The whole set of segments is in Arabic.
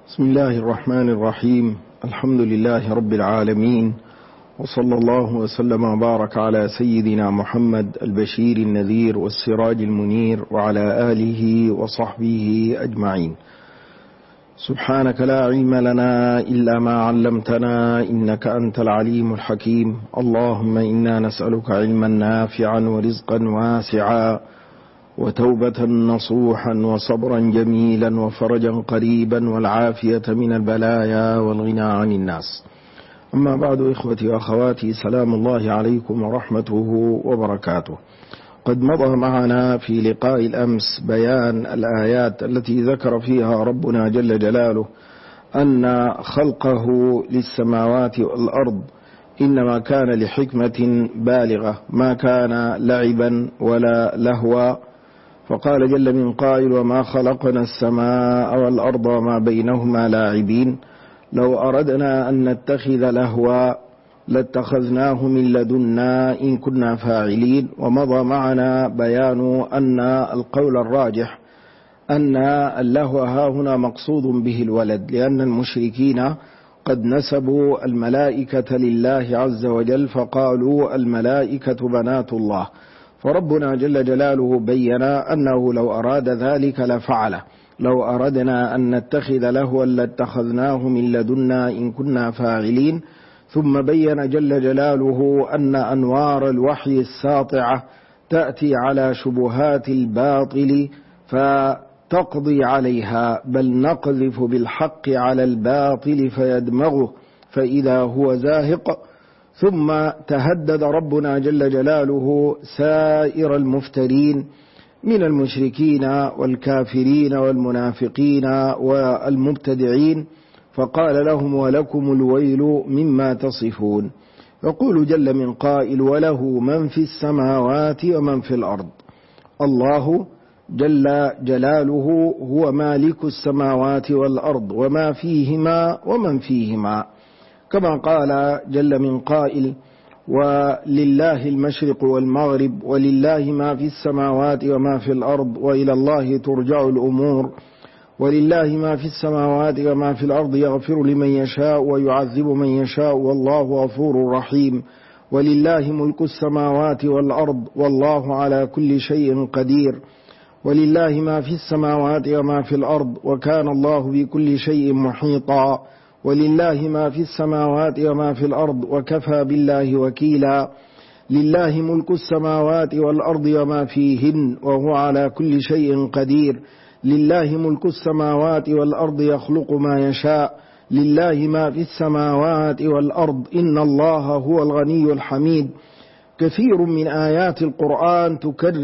بسم الله الرحمن الرحيم. الحمد لله رب العالمين، وصلى الله وسلم وبارك على سيدنا محمد البشير النذير والسراج المنير وعلى آله وصحبه أجمعين. سبحانك لا علم لنا إلا ما علمتنا إنك أنت العليم الحكيم. اللهم إنا نسألك علما نافعا ورزقا واسعا وتوبة نصوحا وصبرا جميلا وفرجا قريبا والعافية من البلايا والغنى عن الناس. أما بعد، إخوتي وأخواتي، سلام الله عليكم ورحمته وبركاته. قد مضى معنا في لقاء الأمس بيان الآيات التي ذكر فيها ربنا جل جلاله أن خلقه للسماوات والأرض إنما كان لحكمة بالغة، ما كان لعبا ولا لهوا. فقال جل من قائل: وما خلقنا السماء والأرض وما بينهما لاعبين لو أردنا أن نتخذ لهوا لاتخذناه من لدنا إن كنا فاعلين. ومضى معنا بيان أن القول الراجح أن اللهو هاهنا مقصود به الولد، لأن المشركين قد نسبوا الملائكة لله عز وجل فقالوا الملائكة بنات الله، فربنا جل جلاله بين أنه لو أراد ذلك لفعله. لو أردنا أن نتخذ لهوا لاتخذناه من لدنا إن كنا فاعلين. ثم بين جل جلاله أن أنوار الوحي الساطعة تأتي على شبهات الباطل فتقضي عليها، بل نقذف بالحق على الباطل فيدمغه فإذا هو زاهق. ثم تهدد ربنا جل جلاله سائر المفترين من المشركين والكافرين والمنافقين والمبتدعين، فقال لهم: ولكم الويل مما تصفون. يقول جل من قائل: وله من في السماوات ومن في الأرض. الله جل جلاله هو مالك السماوات والأرض وما فيهما ومن فيهما، كما قال جل من قائل: ولله المشرق والمغرب ولله ما في السماوات وما في الأرض وإلى الله ترجع الأمور. ولله ما في السماوات وما في الأرض يغفر لمن يشاء ويعذب من يشاء والله غفور رحيم. ولله ملك السماوات والأرض والله على كل شيء قدير. ولله ما في السماوات وما في الأرض وكان الله بكل شيء محيطا. ولله ما في السماوات وما في الأرض وكفى بالله وكيلا. لله ملك السماوات والأرض وما فيهن وهو على كل شيء قدير. لله ملك السماوات والأرض يخلق ما يشاء. لله ما في السماوات والأرض إن الله هو الغني الحميد. كثير من آيات القرآن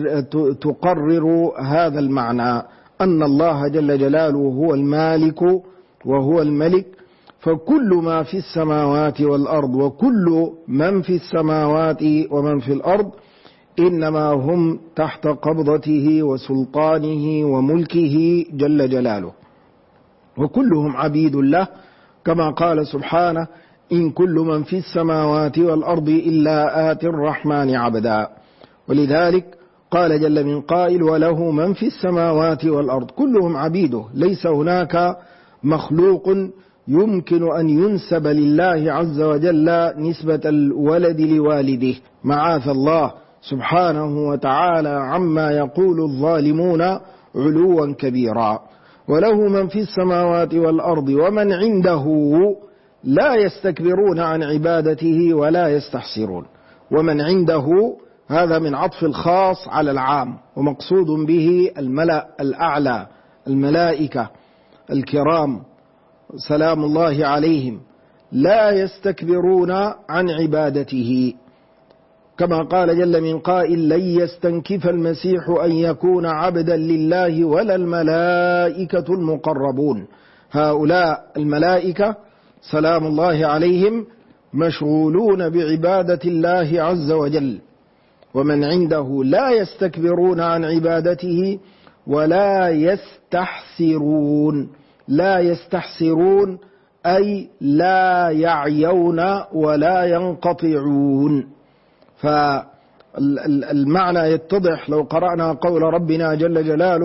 تقرر هذا المعنى، أن الله جل جلاله هو المالك وهو الملك، فكل ما في السماوات والأرض وكل من في السماوات ومن في الأرض إنما هم تحت قبضته وسلطانه وملكه جل جلاله، وكلهم عبيد له، كما قال سبحانه: إن كل من في السماوات والأرض إلا آتي الرحمن عبدا. ولذلك قال جل من قائل: وله من في السماوات والأرض. كلهم عبيده، ليس هناك مخلوق يمكن أن ينسب لله عز وجل نسبة الولد لوالده، معاذ الله سبحانه وتعالى عما يقول الظالمون علوا كبيرا. وله من في السماوات والأرض ومن عنده لا يستكبرون عن عبادته ولا يستحسرون. ومن عنده هذا من عطف الخاص على العام، ومقصود به الملأ الأعلى، الملائكة الكرام سلام الله عليهم، لا يستكبرون عن عبادته، كما قال جل من قائل: لن يستنكف المسيح أن يكون عبدا لله ولا الملائكة المقربون. هؤلاء الملائكة سلام الله عليهم مشغولون بعبادة الله عز وجل. ومن عنده لا يستكبرون عن عبادته ولا يستحسرون. لا يستحسرون أي لا يعيون ولا ينقطعون. فالمعنى يتضح لو قرأنا قول ربنا جل جلاله: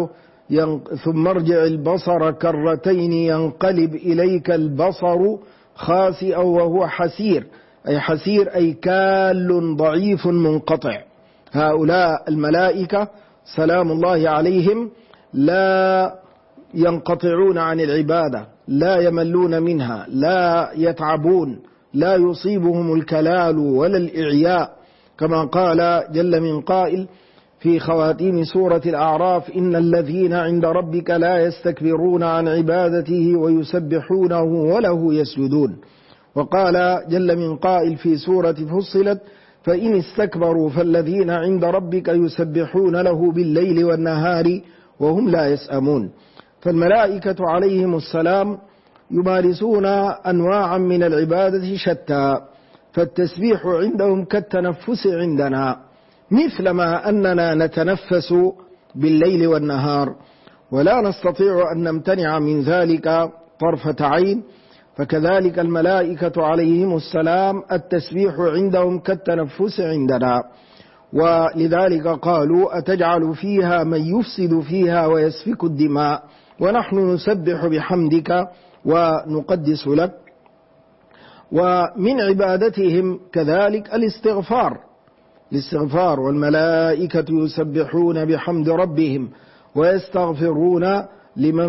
ثم ارجع البصر كرتين ينقلب إليك البصر خاسئا وهو حسير، أي حسير أي كال ضعيف منقطع. هؤلاء الملائكة سلام الله عليهم لا ينقطعون عن العبادة، لا يملون منها، لا يتعبون، لا يصيبهم الكلال ولا الإعياء، كما قال جل من قائل في خواتيم سورة الأعراف: إن الذين عند ربك لا يستكبرون عن عبادته ويسبحونه وله يسجدون. وقال جل من قائل في سورة فصلت: فإن استكبروا فالذين عند ربك يسبحون له بالليل والنهار وهم لا يسأمون. فالملائكة عليهم السلام يمارسون أنواعا من العبادة شتى، فالتسبيح عندهم كالتنفس عندنا، مثلما أننا نتنفس بالليل والنهار ولا نستطيع أن نمتنع من ذلك طرفة عين، فكذلك الملائكة عليهم السلام التسبيح عندهم كالتنفس عندنا. ولذلك قالوا: أتجعل فيها من يفسد فيها ويسفك الدماء ونحن نسبح بحمدك ونقدس لك. ومن عبادتهم كذلك الاستغفار، والملائكة يسبحون بحمد ربهم ويستغفرون لمن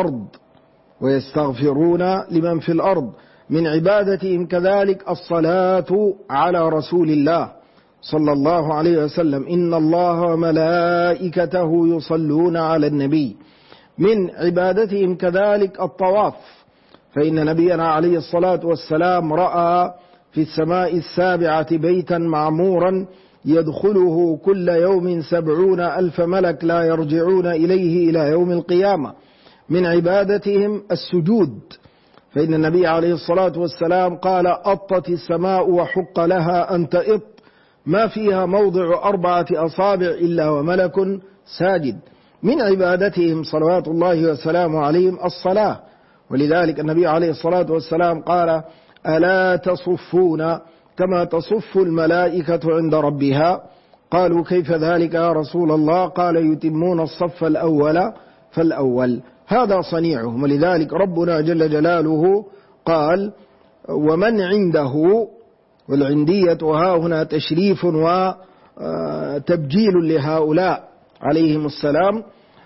في الأرض. من عبادتهم كذلك الصلاة على رسول الله صلى الله عليه وسلم: إن الله وملائكته يصلون على النبي. من عبادتهم كذلك الطواف، فإن نبينا عليه الصلاة والسلام رأى في السماء السابعة بيتا معمورا يدخله كل يوم 70,000 ملك لا يرجعون إليه إلى يوم القيامة. من عبادتهم السجود، فإن النبي عليه الصلاة والسلام قال: أطت السماء وحق لها أن تئط، ما فيها موضع 4 أصابع إلا وملك ساجد. من عبادتهم صلوات الله وسلامه عليهم الصلاة، ولذلك النبي عليه الصلاة والسلام قال: ألا تصفون كما تصف الملائكة عند ربها؟ قالوا: كيف ذلك يا رسول الله؟ قال: يتمون الصف الأول فالأول. هذا صنيعهم. ولذلك ربنا جل جلاله قال: ومن عنده، والعندية ها هنا تشريف وتبجيل لهؤلاء عليهم السلام،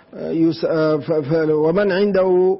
ومن عنده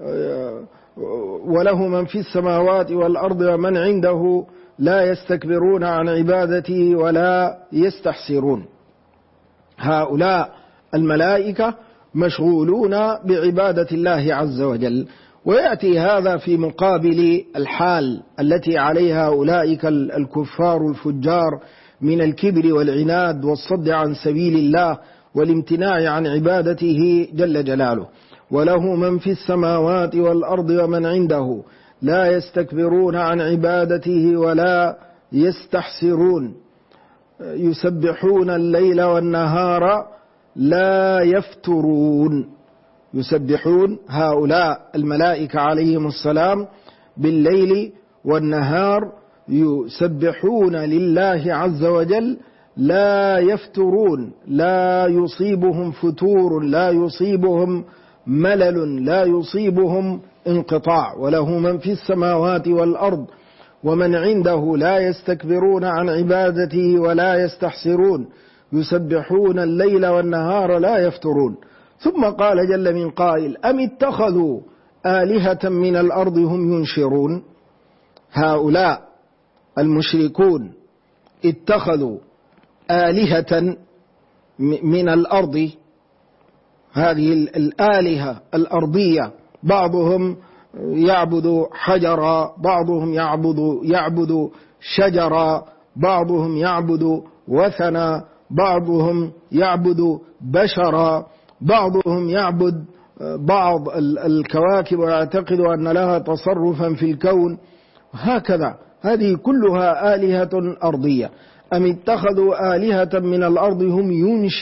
وله من في السماوات والأرض ومن عنده لا يستكبرون عن عبادته ولا يستحسرون. هؤلاء الملائكة مشغولون بعبادة الله عز وجل. ويأتي هذا في مقابل الحال التي عليها أولئك الكفار الفجار من الكبر والعناد والصد عن سبيل الله والامتناع عن عبادته جل جلاله: وله من في السماوات والأرض ومن عنده لا يستكبرون عن عبادته ولا يستحسرون يسبحون الليل والنهار لا يفترون. يسبحون هؤلاء الملائكة عليهم السلام بالليل والنهار، يسبحون لله عز وجل لا يفترون، لا يصيبهم فتور، لا يصيبهم ملل، لا يصيبهم انقطاع. وله من في السماوات والأرض ومن عنده لا يستكبرون عن عبادته ولا يستحسرون يسبحون الليل والنهار لا يفترون. ثم قال جل من قائل: أم اتخذوا آلهة من الأرض هم ينشرون. هؤلاء المشركون اتخذوا آلهة من الأرض، هذه الآلهة الأرضية، بعضهم يعبد حجرا، بعضهم يعبد شجرا، بعضهم يعبد وثنا، بعضهم يعبد بشرا، بعضهم يعبد بعض الكواكب ويعتقد أن لها تصرفا في الكون، هكذا. هذه كلها آلهة أرضية. أم اتخذوا آلهة من الأرض هم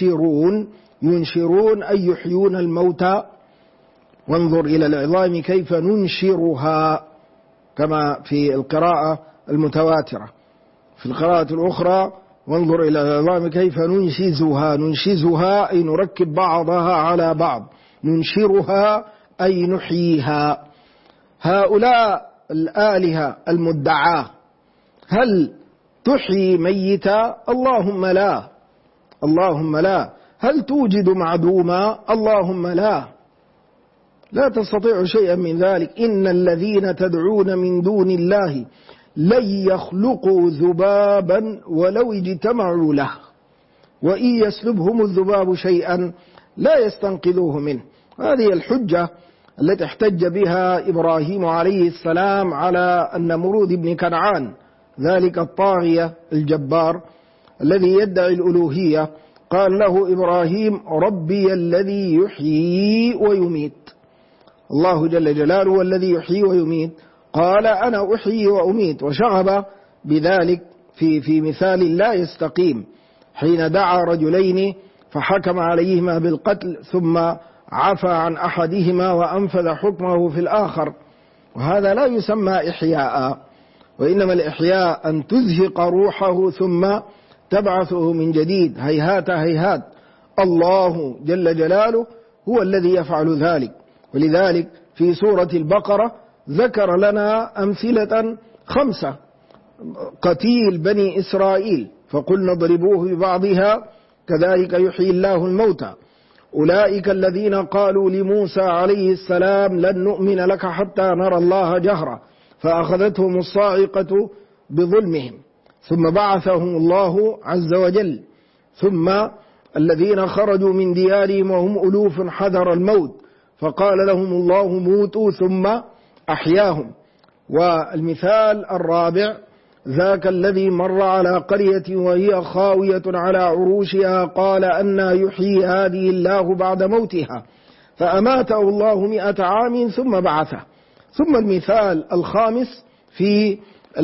ينشرون أي يحيون الموتى. وانظر إلى العظام كيف ننشرها، كما في القراءة المتواترة. في القراءة الأخرى: وانظر إلى العظام كيف ننشزها أي نركب بعضها على بعض. ننشرها أي نحييها. هؤلاء الآلهة المدعاة هل تحيي ميتا؟ اللهم لا، اللهم لا. هل توجد معدوما؟ اللهم لا، لا تستطيع شيئا من ذلك. إن الذين تدعون من دون الله لن يخلقوا ذبابا ولو اجتمعوا له وإن يسلبهم الذباب شيئا لا يستنقذوه منه. هذه الحجة التي احتج بها إبراهيم عليه السلام على النمرود بن كنعان، ذلك الطاغية الجبار الذي يدعي الألوهية. قال له إبراهيم: ربي الذي يحيي ويميت. الله جل جلاله هو الذي يحيي ويميت، قال أنا أحيي وأميت، وشغب بذلك في مثال لا يستقيم حين دعا رجلين فحكم عليهما بالقتل ثم عفى عن أحدهما وأنفذ حكمه في الآخر، وهذا لا يسمى إحياء، وإنما الإحياء أن تزهق روحه ثم تبعثه من جديد. هيهات هيهات، الله جل جلاله هو الذي يفعل ذلك. ولذلك في سورة البقرة ذكر لنا أمثلة 5: قتيل بني إسرائيل فقلنا اضربوه ببعضها كذلك يحيي الله الموتى، أولئك الذين قالوا لموسى عليه السلام لن نؤمن لك حتى نرى الله جهرة فأخذتهم الصاعقة بظلمهم ثم بعثهم الله عز وجل، ثم الذين خرجوا من ديارهم وهم ألوف حذر الموت فقال لهم الله موتوا ثم أحياهم. والمثال الرابع: ذاك الذي مر على قرية وهي خاوية على عروشها قال أنى يحيي هذه الله بعد موتها فأماته الله 100 عام ثم بعثه. ثم المثال الخامس في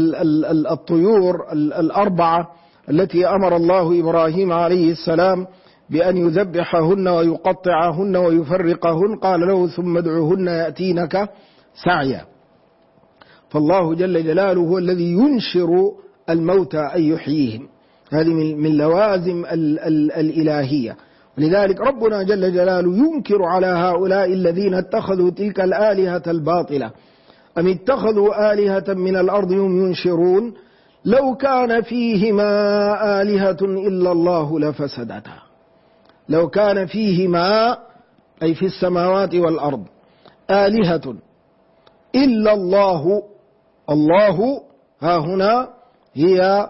الطيور 4 التي أمر الله إبراهيم عليه السلام بأن يذبحهن ويقطعهن ويفرقهن، قال له ثم ادعهن يأتينك سعيا. فالله جل جلاله هو الذي ينشر الموتى أي يحييهم، هذه من لوازم الإلهية. ولذلك ربنا جل جلاله ينكر على هؤلاء الذين اتخذوا تلك الآلهة الباطلة: أم اتخذوا آلهة من الأرض هم ينشرون لو كان فيهما آلهة إلا الله لفسدتا. لو كان فيهما أي في السماوات والأرض آلهة إلا الله، الله ها هنا هي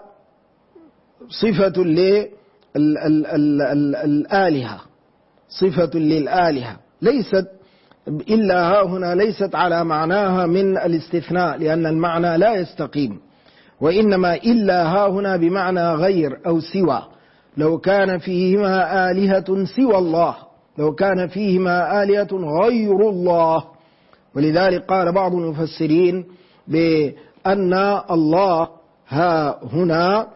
صفة للآلهة، صفة للآلهة، ليست إلا ها هنا ليست على معناها من الاستثناء لأن المعنى لا يستقيم، وإنما إلا ها هنا بمعنى غير أو سوى. لو كان فيهما آلهة سوى الله، لو كان فيهما آلهة غير الله. ولذلك قال بعض المفسرين بأن الله ها هنا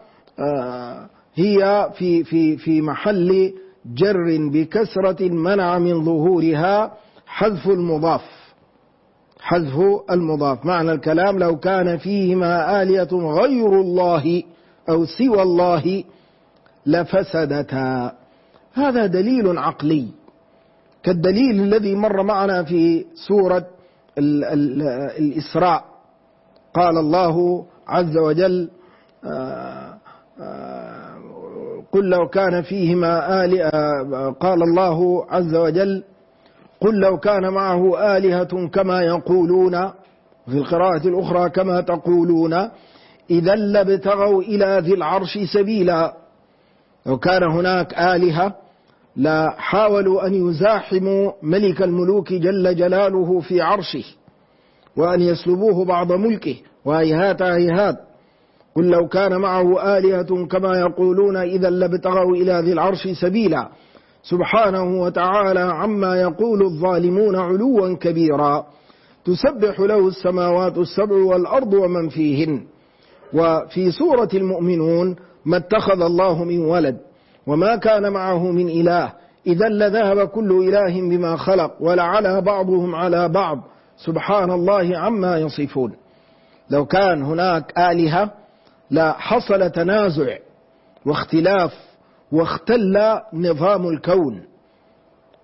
هي في محل جر بكسرة منع من ظهورها حذف المضاف، حذف المضاف. معنى الكلام: لو كان فيهما آلهة غير الله أو سوى الله لفسدتا. هذا دليل عقلي كالدليل الذي مر معنا في سورة الإسراء. قال الله عز وجل: قل لو كان فيهما آلهة، قال الله عز وجل: قل لو كان معه آلهة كما يقولون، في القراءة الأخرى كما تقولون، إذا لابتغوا إلى ذي العرش سبيلا. لو كان هناك آلهة لحاولوا أن يزاحموا ملك الملوك جل جلاله في عرشه وأن يسلبوه بعض ملكه، وهيهات هيهات. قل لو كان معه آلهة كما يقولون إذا لابتغوا إلى ذي العرش سبيلا سبحانه وتعالى عما يقول الظالمون علوا كبيرا. تسبح له السماوات السبع والأرض ومن فيهن. وفي سورة المؤمنون: ما اتخذ الله من ولد وما كان معه من إله إذا لذهب كل إله بما خلق ولعلى بعضهم على بعض سبحان الله عما يصفون. لو كان هناك آلهة لحصل تنازع واختلاف واختل نظام الكون،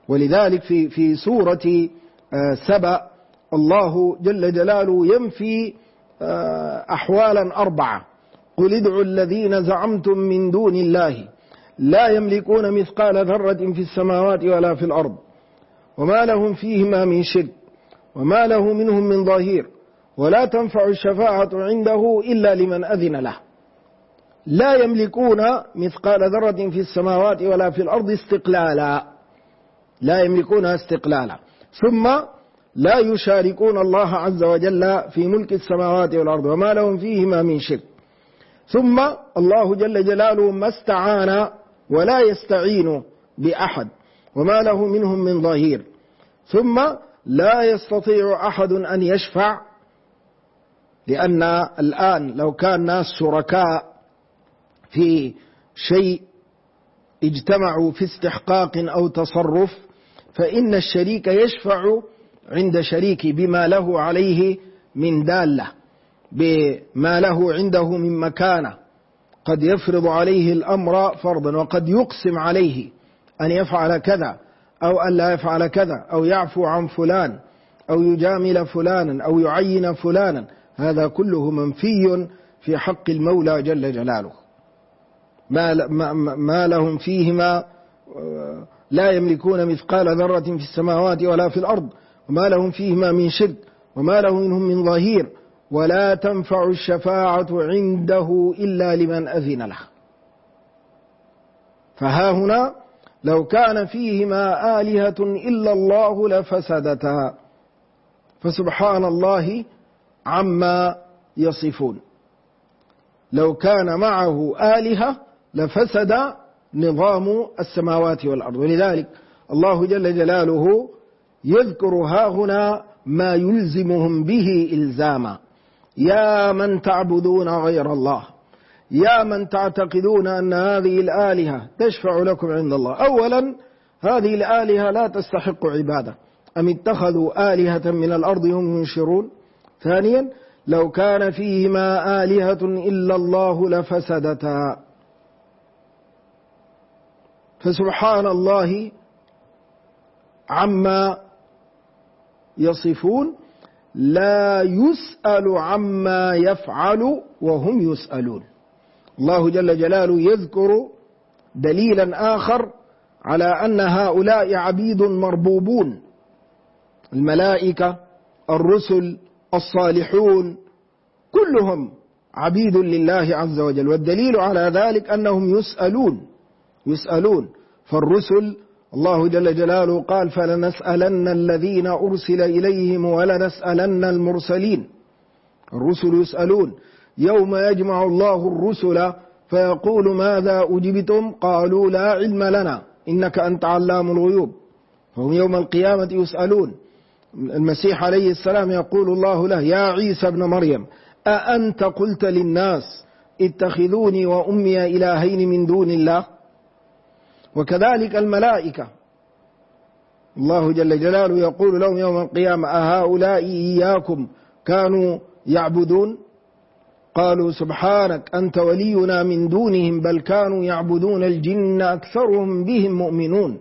ولذلك في سورة سبأ الله جل جلاله ينفي أحوالا 4: قل ادعوا الذين زعمتم من دون الله لا يملكون مثقال ذرة في السماوات ولا في الأرض وما لهم فيهما من شرك وما له منهم من ظهير ولا تنفع الشفاعة عنده إلا لمن أذن له. لا يملكون مثقال ذرة في السماوات ولا في الأرض استقلالا، لا يملكونها استقلالا، ثم لا يشاركون الله عز وجل في ملك السماوات والأرض وما لهم فيهما من شرك. ثم الله جل جلاله ما استعان ولا يستعين بأحد وما له منهم من ظهير. ثم لا يستطيع أحد أن يشفع، لأن الآن لو كان ناس شركاء في شيء اجتمعوا في استحقاق أو تصرف، فإن الشريك يشفع عند شريك بما له عليه من دالة، بما له عنده من مكانة، قد يفرض عليه الأمر فرضا وقد يقسم عليه أن يفعل كذا أو أن لا يفعل كذا، أو يعفو عن فلان أو يجامل فلانا أو يعين فلانا. هذا كله منفي في حق المولى جل جلاله. ما لهم فيهما، لا يملكون مثقال ذرة في السماوات ولا في الأرض وما لهم فيهما من شرك وما له منهم من ظهير ولا تنفع الشفاعة عنده إلا لمن أذن له. فها هنا لو كان فيهما آلهة إلا الله لفسدتا، فسبحان الله عما يصفون. لو كان معه آلهة لفسد نظام السماوات والأرض. ولذلك الله جل جلاله يذكر ها هنا ما يلزمهم به إلزاما: يا من تعبدون غير الله، يا من تعتقدون أن هذه الآلهة تشفع لكم عند الله. أولا هذه الآلهة لا تستحق عبادة، أم اتخذوا آلهة من الأرض هم ينشرون. ثانيا لو كان فيهما آلهة إلا الله لفسدتا. فسبحان الله عما يصفون، لا يسأل عما يفعل وهم يسألون. الله جل جلاله يذكر دليلا آخر على أن هؤلاء عبيد مربوبون: الملائكة، الرسل، الصالحون، كلهم عبيد لله عز وجل. والدليل على ذلك أنهم يسألون. فالرسل الله جل جلاله قال: فلنسألن الذين أرسل إليهم ولنسألن المرسلين. الرسل يسألون. يوم يجمع الله الرسل فيقول: ماذا أجبتم؟ قالوا: لا علم لنا إنك أنت علام الغيوب. فهم يوم القيامة يسألون. المسيح عليه السلام يقول الله له: يا عيسى ابن مريم أأنت قلت للناس اتخذوني وأمي إلهين من دون الله؟ وكذلك الملائكة الله جل جلاله يقول لهم يوم القيامة: أهؤلاء إياكم كانوا يعبدون؟ قالوا: سبحانك أنت ولينا من دونهم بل كانوا يعبدون الجن أكثرهم بهم مؤمنون.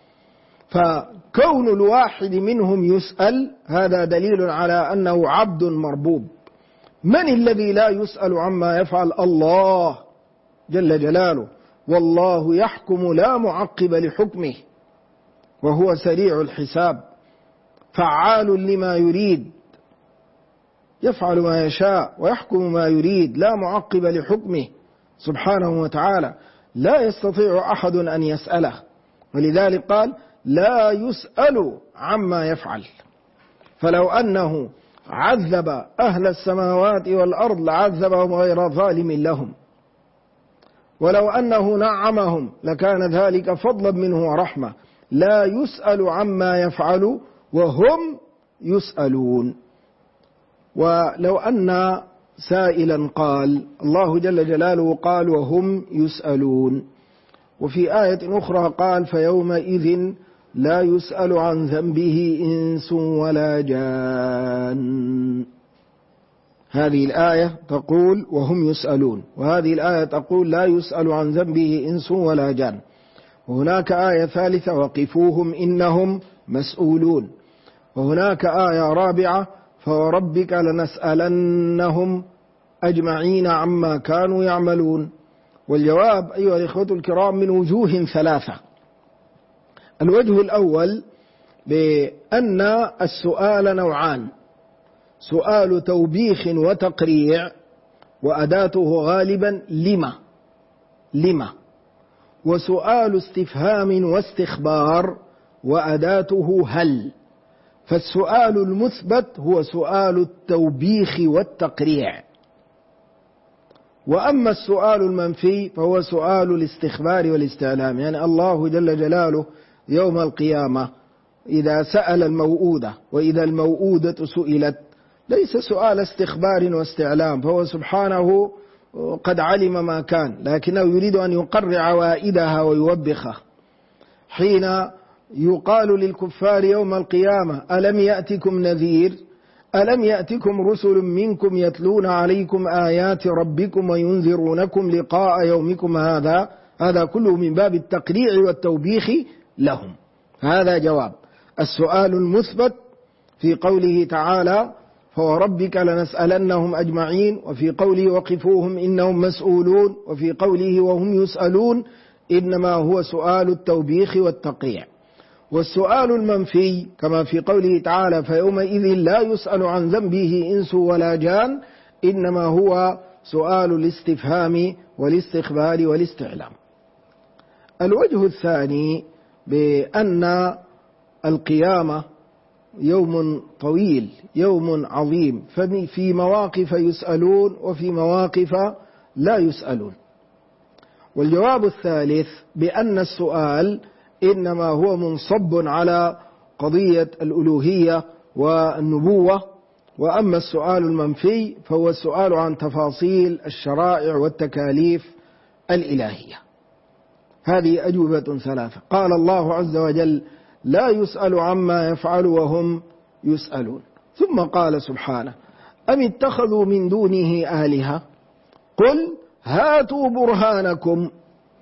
فكون الواحد منهم يسأل هذا دليل على أنه عبد مربوب. من الذي لا يسأل عما يفعل؟ الله جل جلاله، والله يحكم لا معقب لحكمه وهو سريع الحساب، فعال لما يريد، يفعل ما يشاء ويحكم ما يريد، لا معقب لحكمه سبحانه وتعالى، لا يستطيع أحد أن يسأله. ولذلك قال: لا يسأل عما يفعل. فلو أنه عذب أهل السماوات والأرض لعذبهم غير ظالم لهم، ولو أنه نعمهم لكان ذلك فضلا منه ورحمة. لا يسأل عما يفعل وهم يسألون. ولو أن سائلا قال، الله جل جلاله قال: وهم يسألون. وفي آية أخرى قال: فيومئذ لا يسأل عن ذنبه إنس ولا جان. هذه الآية تقول وهم يسألون، وهذه الآية تقول لا يسأل عن ذنبه إنس ولا جان. وهناك آية ثالثة وقفوهم إنهم مسؤولون، وهناك آية رابعة فوربك لنسألنهم أجمعين عما كانوا يعملون. والجواب أيها الإخوة الكرام من وجوه ثلاثة. الوجه الأول بأن السؤال نوعان: سؤال توبيخ وتقريع وأداته غالبا لما، وسؤال استفهام واستخبار وأداته هل. فالسؤال المثبت هو سؤال التوبيخ والتقريع، وأما السؤال المنفي فهو سؤال الاستخبار والاستعلام. يعني الله جل جلاله يوم القيامة إذا سأل الموؤودة وإذا الموؤودة سئلت ليس سؤال استخبار واستعلام، فهو سبحانه قد علم ما كان، لكنه يريد أن يقرع وائدها ويوبخه. حين يقال للكفار يوم القيامة ألم يأتكم نذير، ألم يأتكم رسل منكم يتلون عليكم آيات ربكم وينذرونكم لقاء يومكم هذا كله من باب التقريع والتوبيخ لهم. هذا جواب السؤال المثبت في قوله تعالى فوربك لنسألنهم أجمعين، وفي قوله وقفوهم إنهم مسؤولون، وفي قوله وهم يسألون، إنما هو سؤال التوبيخ والتقريع. والسؤال المنفي كما في قوله تعالى فيومئذ لا يسأل عن ذنبه إنس ولا جان، إنما هو سؤال الاستفهام والاستخبار والاستعلام. الوجه الثاني بأن القيامة يوم طويل، يوم عظيم، ففي مواقف يسألون وفي مواقف لا يسألون. والجواب الثالث بأن السؤال إنما هو منصب على قضية الألوهية والنبوة، وأما السؤال المنفي فهو السؤال عن تفاصيل الشرائع والتكاليف الإلهية. هذه أجوبة ثلاثة. قال الله عز وجل لا يسأل عما يفعل وهم يسألون. ثم قال سبحانه أم اتخذوا من دونه آلهة قل هاتوا برهانكم.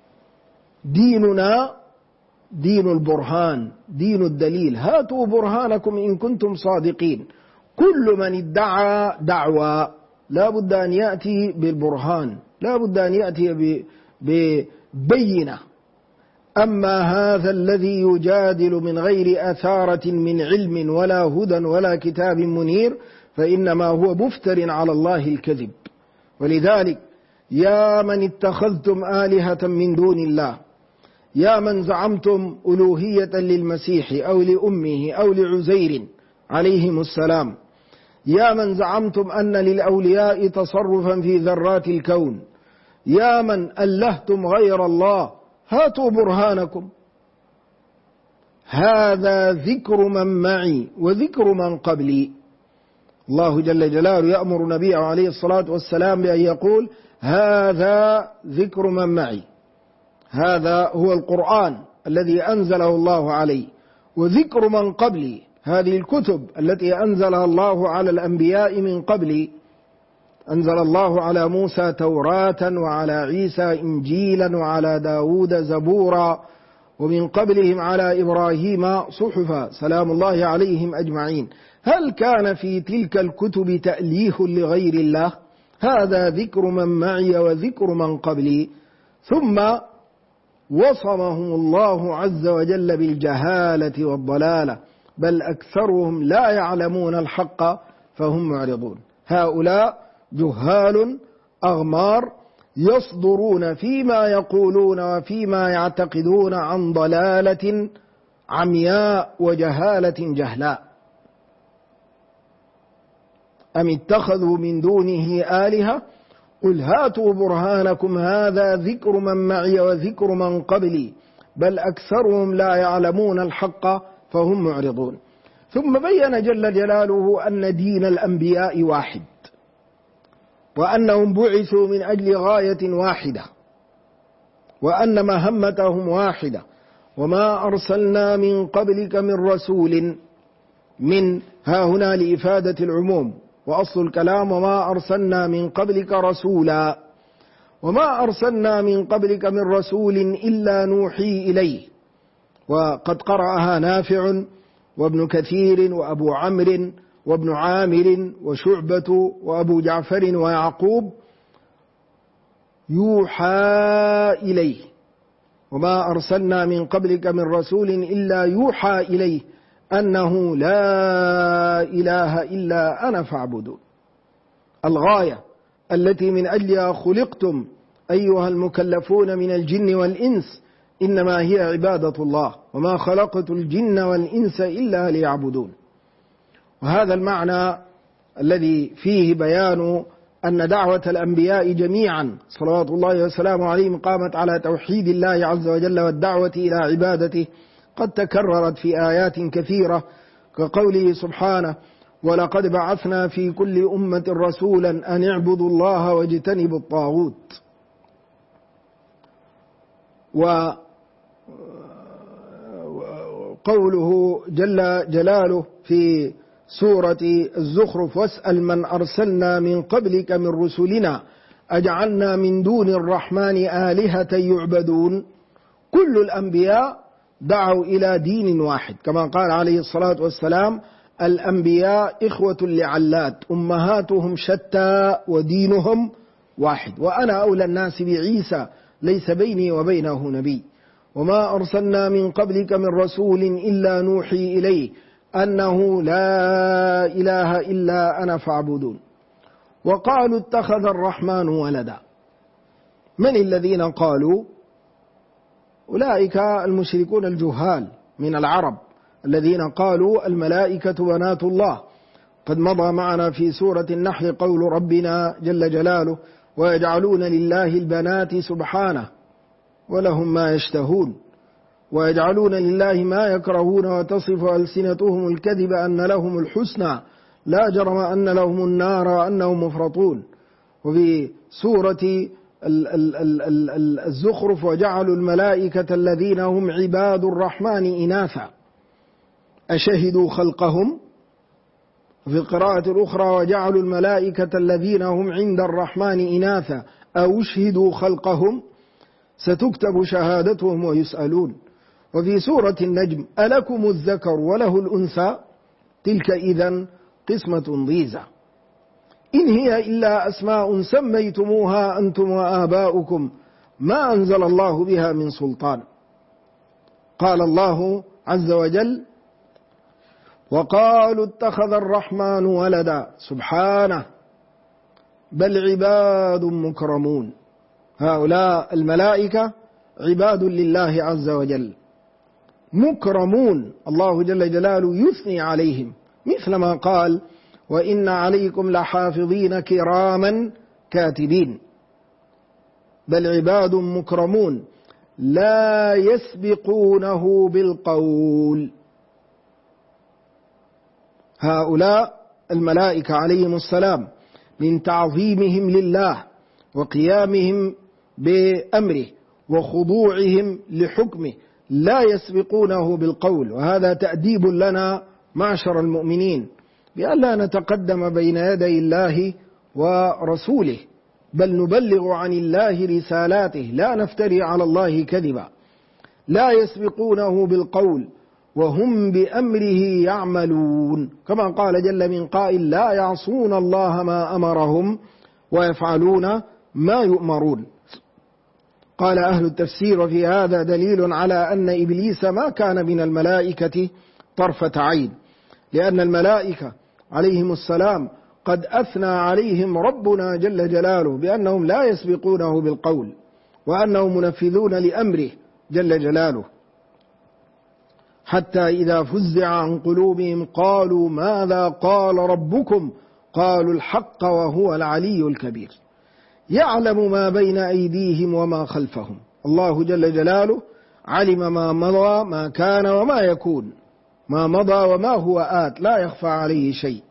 ديننا دين البرهان، دين الدليل. هاتوا برهانكم إن كنتم صادقين. كل من ادعى دعوى لا بد أن يأتي بالبرهان، لا بد أن يأتي ببينة. أما هذا الذي يجادل من غير أثارة من علم ولا هدى ولا كتاب منير فإنما هو مفتر على الله الكذب. ولذلك يا من اتخذتم آلهة من دون الله، يا من زعمتم ألوهية للمسيح أو لأمه أو لعزير عليهم السلام، يا من زعمتم أن للأولياء تصرفا في ذرات الكون، يا من ألهتم غير الله، هاتوا برهانكم. هذا ذكر من معي وذكر من قبلي. الله جل جلاله يأمر نبيه عليه الصلاة والسلام بأن يقول هذا ذكر من معي، هذا هو القرآن الذي أنزله الله عليه، وذكر من قبلي هذه الكتب التي أنزلها الله على الأنبياء من قبلي. أنزل الله على موسى توراة وعلى عيسى إنجيلا وعلى داود زبورا، ومن قبلهم على إبراهيم صحفا سلام الله عليهم أجمعين. هل كان في تلك الكتب تأليه لغير الله؟ هذا ذكر من معي وذكر من قبلي. ثم وصمهم الله عز وجل بالجهالة والضلالة، بل أكثرهم لا يعلمون الحق فهم معرضون. هؤلاء جهال أغمار يصدرون فيما يقولون وفيما يعتقدون عن ضلالة عمياء وجهالة جهلاء. أم اتخذوا من دونه آلهة قل هاتوا برهانكم هذا ذكر من معي وذكر من قبلي بل أكثرهم لا يعلمون الحق فهم معرضون. ثم بين جل جلاله أن دين الأنبياء واحد، وأنهم بعثوا من أجل غاية واحدة، وأن مهمتهم واحدة. وما أرسلنا من قبلك من رسول، من ها هنا لإفادة العموم، وأصل الكلام وما أرسلنا من قبلك رسولا. وما أرسلنا من قبلك من رسول إلا نوحي إليه. وقد قرأها نافع وابن كثير وأبو عمرو وابن عامر وشعبة وأبو جعفر ويعقوب يوحى إليه. وما أرسلنا من قبلك من رسول إلا يوحى إليه أنه لا إله إلا أنا فاعبدون. الغاية التي من أجلها خلقتم أيها المكلفون من الجن والإنس إنما هي عبادة الله، وما خلقت الجن والإنس إلا ليعبدون. وهذا المعنى الذي فيه بيان أن دعوة الأنبياء جميعا صلوات الله وسلامه عليهم قامت على توحيد الله عز وجل والدعوة إلى عبادته قد تكررت في آيات كثيرة، كقوله سبحانه: ولقد بعثنا في كل أمة رسولا أن اعبدوا الله واجتنبوا الطاغوت. وقوله جل جلاله في سورة الزخرف: واسأل من أرسلنا من قبلك من رسلنا أجعلنا من دون الرحمن آلهة يعبدون. كل الأنبياء دعوا إلى دين واحد، كما قال عليه الصلاة والسلام: الأنبياء إخوة لعلات أمهاتهم شتى ودينهم واحد، وأنا أولى الناس بعيسى ليس بيني وبينه نبي. وما أرسلنا من قبلك من رسول إلا نوحي إليه أنه لا إله إلا أنا فاعبدون. وقالوا اتخذ الرحمن ولدا. من الذين قالوا؟ أولئك المشركون الجهال من العرب الذين قالوا الملائكة بنات الله. قد مضى معنا في سورة النحل قول ربنا جل جلاله: ويجعلون لله البنات سبحانه ولهم ما يشتهون ويجعلون لله ما يكرهون وتصف ألسنتهم الكذب أن لهم الحسنى لا جرم أن لهم النار وأنهم مفرطون. وفي سورة الزخرف: وجعلوا الملائكة الذين هم عباد الرحمن إناثا أشهدوا خلقهم. في القراءة الأخرى: وجعلوا الملائكة الذين هم عند الرحمن إناثا أو اشهدوا خلقهم ستكتب شهادتهم ويسألون. وفي سورة النجم: ألكم الذكر وله الأنثى تلك إذن قسمة ضيزى إن هي إلا أسماء سميتموها أنتم وآباؤكم ما أنزل الله بها من سلطان. قال الله عز وجل: وقالوا اتخذ الرحمن ولدا سبحانه بل عباد مكرمون. هؤلاء الملائكة عباد لله عز وجل مكرمون، الله جل جلاله يثني عليهم مثل ما قال: وإن عليكم لحافظين كراما كاتبين. بل عباد مكرمون لا يسبقونه بالقول. هؤلاء الملائكة عليهم السلام من تعظيمهم لله وقيامهم بأمره وخضوعهم لحكمه لا يسبقونه بالقول. وهذا تأديب لنا معشر المؤمنين بألا نتقدم بين يدي الله ورسوله، بل نبلغ عن الله رسالاته لا نفتري على الله كذبا. لا يسبقونه بالقول وهم بأمره يعملون، كما قال جل من قائل: لا يعصون الله ما أمرهم ويفعلون ما يؤمرون. قال أهل التفسير: وفي هذا دليل على أن إبليس ما كان من الملائكة طرفة عين، لأن الملائكة عليهم السلام قد أثنى عليهم ربنا جل جلاله بأنهم لا يسبقونه بالقول وأنهم منفذون لأمره جل جلاله، حتى إذا فزع عن قلوبهم قالوا ماذا قال ربكم قالوا الحق وهو العلي الكبير. يعلم ما بين أيديهم وما خلفهم. الله جل جلاله علم ما مضى ما كان وما يكون، ما مضى وما هو آت، لا يخفى عليه شيء.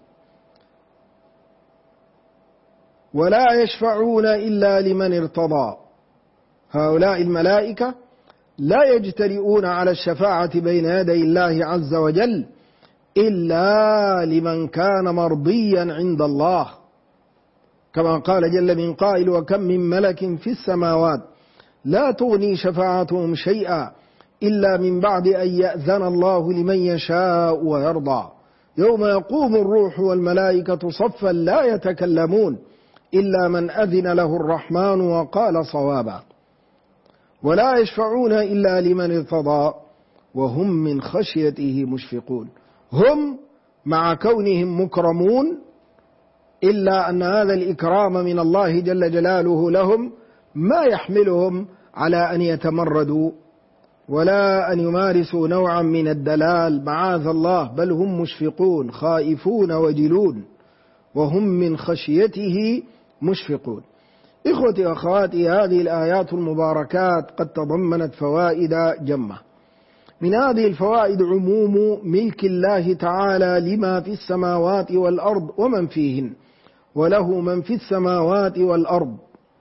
ولا يشفعون إلا لمن ارتضى. هؤلاء الملائكة لا يجترئون على الشفاعة بين يدي الله عز وجل إلا لمن كان مرضيا عند الله. كما قال جل من قائل: وكم من ملك في السماوات لا تغني شفاعتهم شيئا إلا من بعد أن يأذن الله لمن يشاء ويرضى يوم يقوم الروح والملائكة صفا لا يتكلمون إلا من أذن له الرحمن وقال صوابا ولا يشفعون إلا لمن ارتضى وهم من خشيته مشفقون. هم مع كونهم مكرمون، إلا أن هذا الإكرام من الله جل جلاله لهم ما يحملهم على أن يتمردوا ولا أن يمارسوا نوعا من الدلال، معاذ الله، بل هم مشفقون خائفون وجلون وهم من خشيته مشفقون. إخوتي وأخواتي، هذه الآيات المباركات قد تضمنت فوائد جمة. من هذه الفوائد عموم ملك الله تعالى لما في السماوات والأرض ومن فيهن، وله من في السماوات والأرض،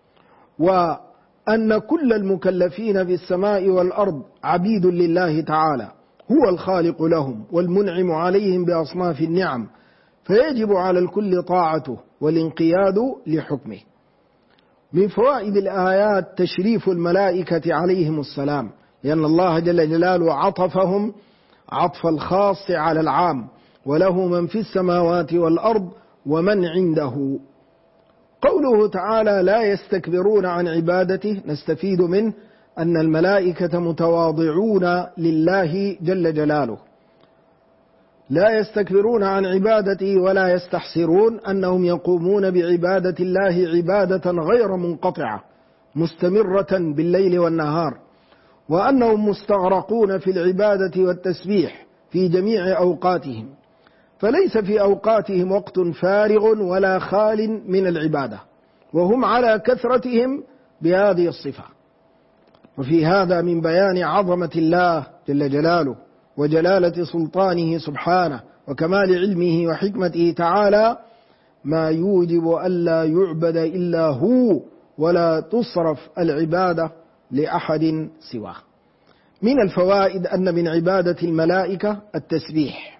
وأن كل المكلفين في السماء والأرض عبيد لله تعالى، هو الخالق لهم والمنعم عليهم بأصناف النعم، فيجب على الكل طاعته والانقياد لحكمه. من فوائد الآيات تشريف الملائكة عليهم السلام، لأن الله جل جلاله عطفهم عطف الخاص على العام، وله من في السماوات والأرض ومن عنده. قوله تعالى: لا يستكبرون عن عبادته، نستفيد منه أن الملائكة متواضعون لله جل جلاله، لا يستكبرون عن عبادته ولا يستحسرون، أنهم يقومون بعبادة الله عبادة غير منقطعة مستمرة بالليل والنهار، وأنهم مستغرقون في العبادة والتسبيح في جميع أوقاتهم، فليس في أوقاتهم وقت فارغ ولا خال من العبادة، وهم على كثرتهم بهذه الصفة. وفي هذا من بيان عظمة الله جل جلاله وجلالة سلطانه سبحانه وكمال علمه وحكمته تعالى ما يوجب ألا يعبد إلا هو ولا تصرف العبادة لأحد سواه. من الفوائد أن من عبادة الملائكة التسبيح،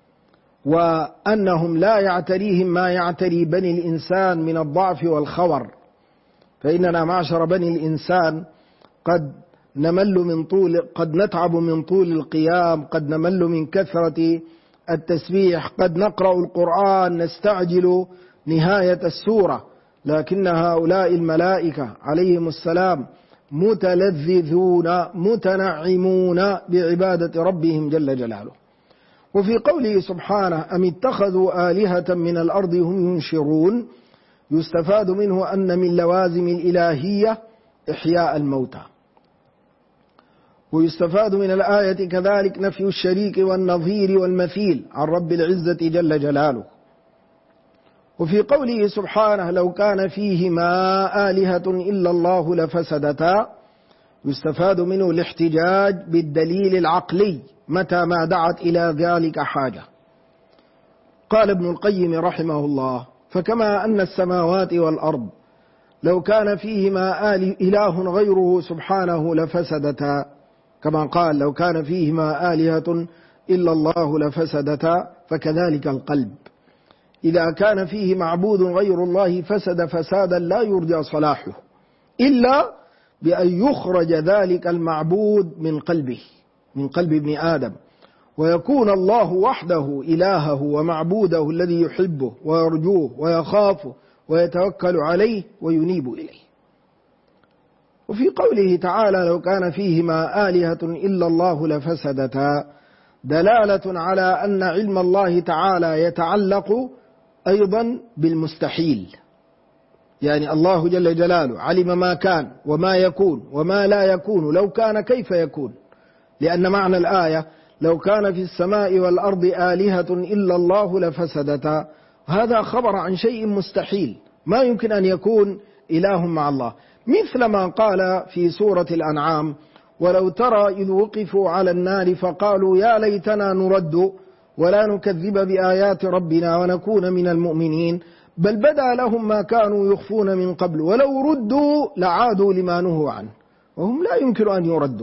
وأنهم لا يعتريهم ما يعتري بني الإنسان من الضعف والخور، فإننا معشر بني الإنسان قد نتعب من طول القيام، قد نمل من كثرة التسبيح، قد نقرأ القرآن نستعجل نهاية السورة، لكن هؤلاء الملائكة عليهم السلام متلذذون متنعمون بعبادة ربهم جل جلاله. وفي قوله سبحانه: أم اتخذوا آلهة من الأرض هم ينشرون، يستفاد منه أن من لوازم الإلهية إحياء الموتى. ويستفاد من الآية كذلك نفي الشريك والنظير والمثيل عن رب العزة جل جلاله. وفي قوله سبحانه: لو كان فيهما آلهة إلا الله لفسدتا، يستفاد منه الاحتجاج بالدليل العقلي متى ما دعت إلى ذلك حاجة. قال ابن القيم رحمه الله: فكما أن السماوات والأرض لو كان فيهما إله غيره سبحانه لفسدتا، كما قال: لو كان فيهما آلهة إلا الله لفسدتا، فكذلك القلب إذا كان فيه معبود غير الله فسد فسادا لا يرجى صلاحه إلا بأن يخرج ذلك المعبود من قلبه، من قلب ابن آدم، ويكون الله وحده إلهه ومعبوده الذي يحبه ويرجوه ويخافه ويتوكل عليه وينيب إليه. وفي قوله تعالى: لو كان فيهما آلهة إلا الله لفسدتا، دلالة على أن علم الله تعالى يتعلق أيضا بالمستحيل، يعني الله جل جلاله علم ما كان وما يكون وما لا يكون، لو كان كيف يكون، لأن معنى الآية: لو كان في السماء والأرض آلهة إلا الله لفسدتا، هذا خبر عن شيء مستحيل ما يمكن أن يكون إله مع الله، مثل ما قال في سورة الأنعام: ولو ترى إذ وقفوا على النار فقالوا يا ليتنا نرد ولا نكذب بآيات ربنا ونكون من المؤمنين بل بدا لهم ما كانوا يخفون من قبل ولو ردوا لعادوا لما نهوا عنه وهم لا يمكن أن يردوا.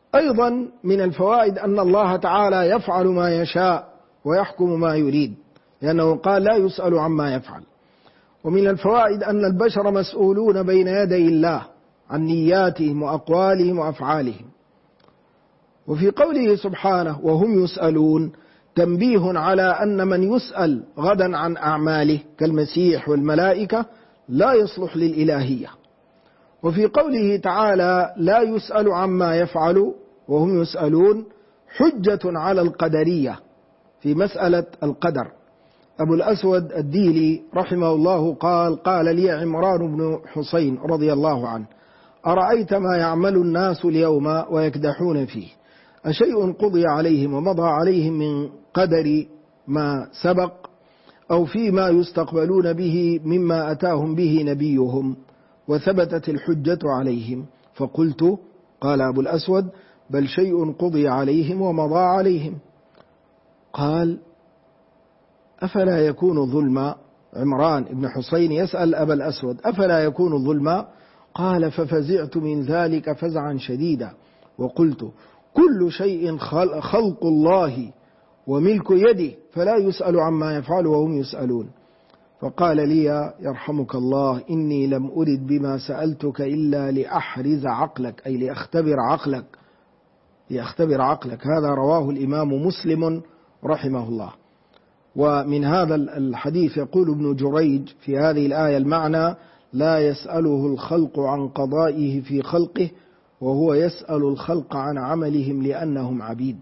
أيضا من الفوائد أن الله تعالى يفعل ما يشاء ويحكم ما يريد، لأنه قال لا يسأل عما يفعل. ومن الفوائد أن البشر مسؤولون بين يدي الله عن نياتهم وأقوالهم وأفعالهم. وفي قوله سبحانه وهم يسألون تنبيه على أن من يسأل غدا عن أعماله كالمسيح والملائكة لا يصلح للإلهية. وفي قوله تعالى لا يسأل عما يفعل وهم يسألون حجة على القدرية في مسألة القدر. أبو الأسود الديلي رحمه الله قال لي عمران بن حسين رضي الله عنه أرأيت ما يعمل الناس اليوم ويكدحون فيه أشيء قضي عليهم ومضى عليهم من قدر ما سبق أو فيما يستقبلون به مما أتاهم به نبيهم وثبتت الحجة عليهم؟ فقلت قال أبو الأسود بل شيء قضي عليهم ومضى عليهم. قال أفلا يكون ظلما؟ عمران بن حسين يسأل أبا الأسود أفلا يكون ظلما؟ قال ففزعت من ذلك فزعا شديدا وقلت كل شيء خلق الله وملك يده فلا يسأل عما يفعل وهم يسألون. فقال لي يرحمك الله إني لم أرد بما سألتك إلا لأحرز عقلك أي لأختبر عقلك. هذا رواه الإمام مسلم رحمه الله. ومن هذا الحديث يقول ابن جريج في هذه الآية المعنى لا يسأله الخلق عن قضائه في خلقه وهو يسأل الخلق عن عملهم لأنهم عبيد.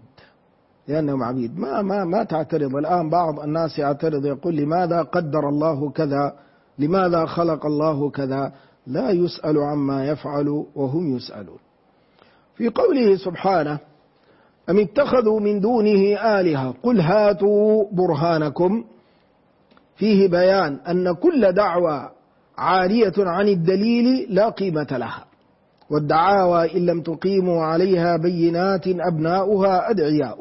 ما تعترض الآن بعض الناس يعترض يقول لماذا قدر الله كذا، لماذا خلق الله كذا؟ لا يسأل عما يفعل وهم يسألون. في قوله سبحانه أم اتخذوا من دونه آلهة قل هاتوا برهانكم فيه بيان أن كل دعوة عارية عن الدليل لا قيمة لها، والدعاوى إن لم تقيموا عليها بينات أبناؤها أدعياء.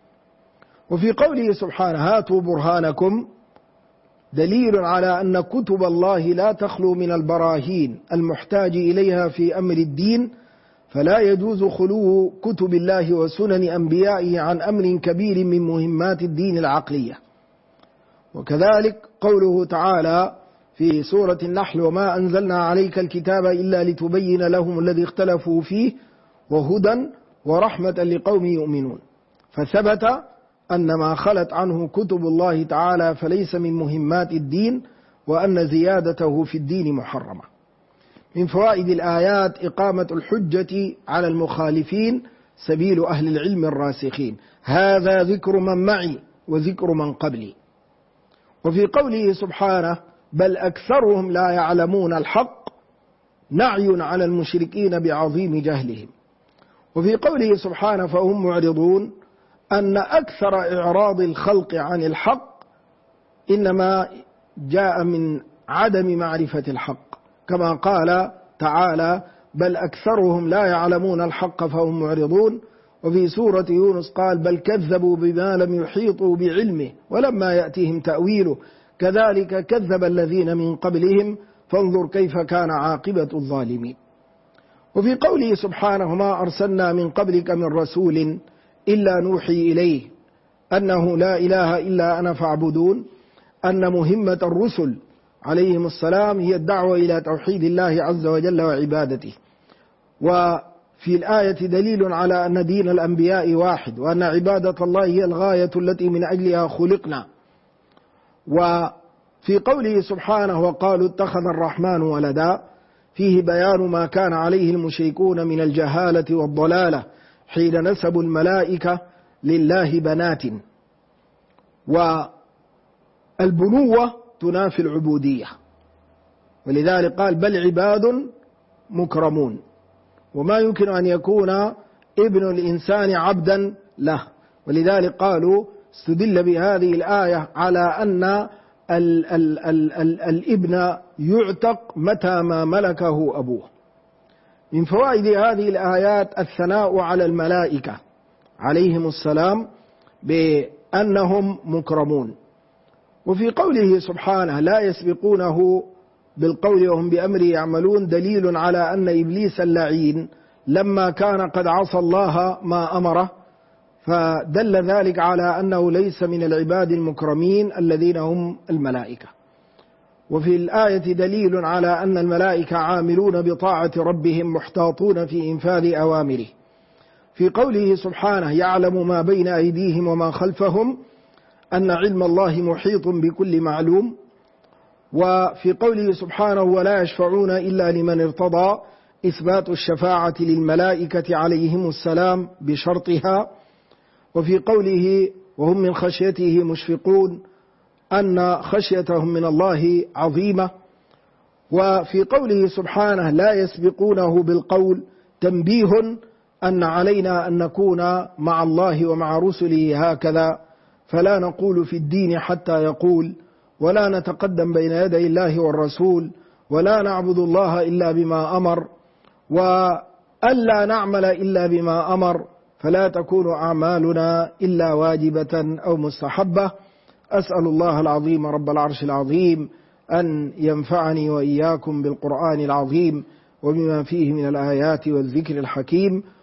وفي قوله سبحانه هاتوا برهانكم دليل على أن كتب الله لا تخلو من البراهين المحتاج إليها في أمر الدين، فلا يجوز خلو كتب الله وسنن أنبيائه عن أمر كبير من مهمات الدين العقلية. وكذلك قوله تعالى في سورة النحل وما أنزلنا عليك الكتاب إلا لتبين لهم الذي اختلفوا فيه وهدى ورحمة لقوم يؤمنون. فثبت أن ما خلت عنه كتب الله تعالى فليس من مهمات الدين، وأن زيادته في الدين محرمة. من فوائد الآيات إقامة الحجة على المخالفين سبيل أهل العلم الراسخين، هذا ذكر من معي وذكر من قبلي. وفي قوله سبحانه بل أكثرهم لا يعلمون الحق نعي على المشركين بعظيم جهلهم. وفي قوله سبحانه فهم معرضون أن أكثر إعراض الخلق عن الحق إنما جاء من عدم معرفة الحق، كما قال تعالى بل أكثرهم لا يعلمون الحق فهم معرضون. وفي سورة يونس قال بل كذبوا بما لم يحيطوا بعلمه ولما يأتيهم تأويله كذلك كذب الذين من قبلهم فانظر كيف كان عاقبة الظالمين. وفي قوله سبحانه ما أرسلنا من قبلك من رسول إلا نوحي إليه أنه لا إله إلا أنا فاعبدون، أن مهمة الرسل عليهم السلام هي الدعوة إلى توحيد الله عز وجل وعبادته. وفي الآية دليل على أن دين الأنبياء واحد، وأن عبادة الله هي الغاية التي من أجلها خلقنا. وفي قوله سبحانه وقالوا اتخذ الرحمن ولدا فيه بيان ما كان عليه المشركون من الجهالة والضلالة حين نسبوا الملائكة لله بنات. والبنوة تنافي العبودية، ولذلك قال بل عباد مكرمون، وما يمكن أن يكون ابن الإنسان عبدا له. ولذلك قالوا استدل بهذه الآية على أن الابن يعتق متى ما ملكه أبوه. من فوائد هذه الآيات الثناء على الملائكة عليهم السلام بأنهم مكرمون. وفي قوله سبحانه لا يسبقونه بالقول وهم بأمره يعملون دليل على أن إبليس اللعين لما كان قد عصى الله ما أمره فدل ذلك على أنه ليس من العباد المكرمين الذين هم الملائكة. وفي الآية دليل على أن الملائكة عاملون بطاعة ربهم محتاطون في إنفاذ أوامره، في قوله سبحانه يعلم ما بين أيديهم وما خلفهم أن علم الله محيط بكل معلوم. وفي قوله سبحانه ولا يشفعون إلا لمن ارتضى إثبات الشفاعة للملائكة عليهم السلام بشرطها. وفي قوله وهم من خشيته مشفقون أن خشيتهم من الله عظيمة. وفي قوله سبحانه لا يسبقونه بالقول تنبيه أن علينا أن نكون مع الله ومع رسله هكذا، فلا نقول في الدين حتى يقول، ولا نتقدم بين يدي الله والرسول، ولا نعبد الله إلا بما أمر، وألا نعمل إلا بما أمر، فلا تكون أعمالنا إلا واجبة أو مستحبة. أسأل الله العظيم رب العرش العظيم أن ينفعني وإياكم بالقرآن العظيم وبما فيه من الآيات والذكر الحكيم.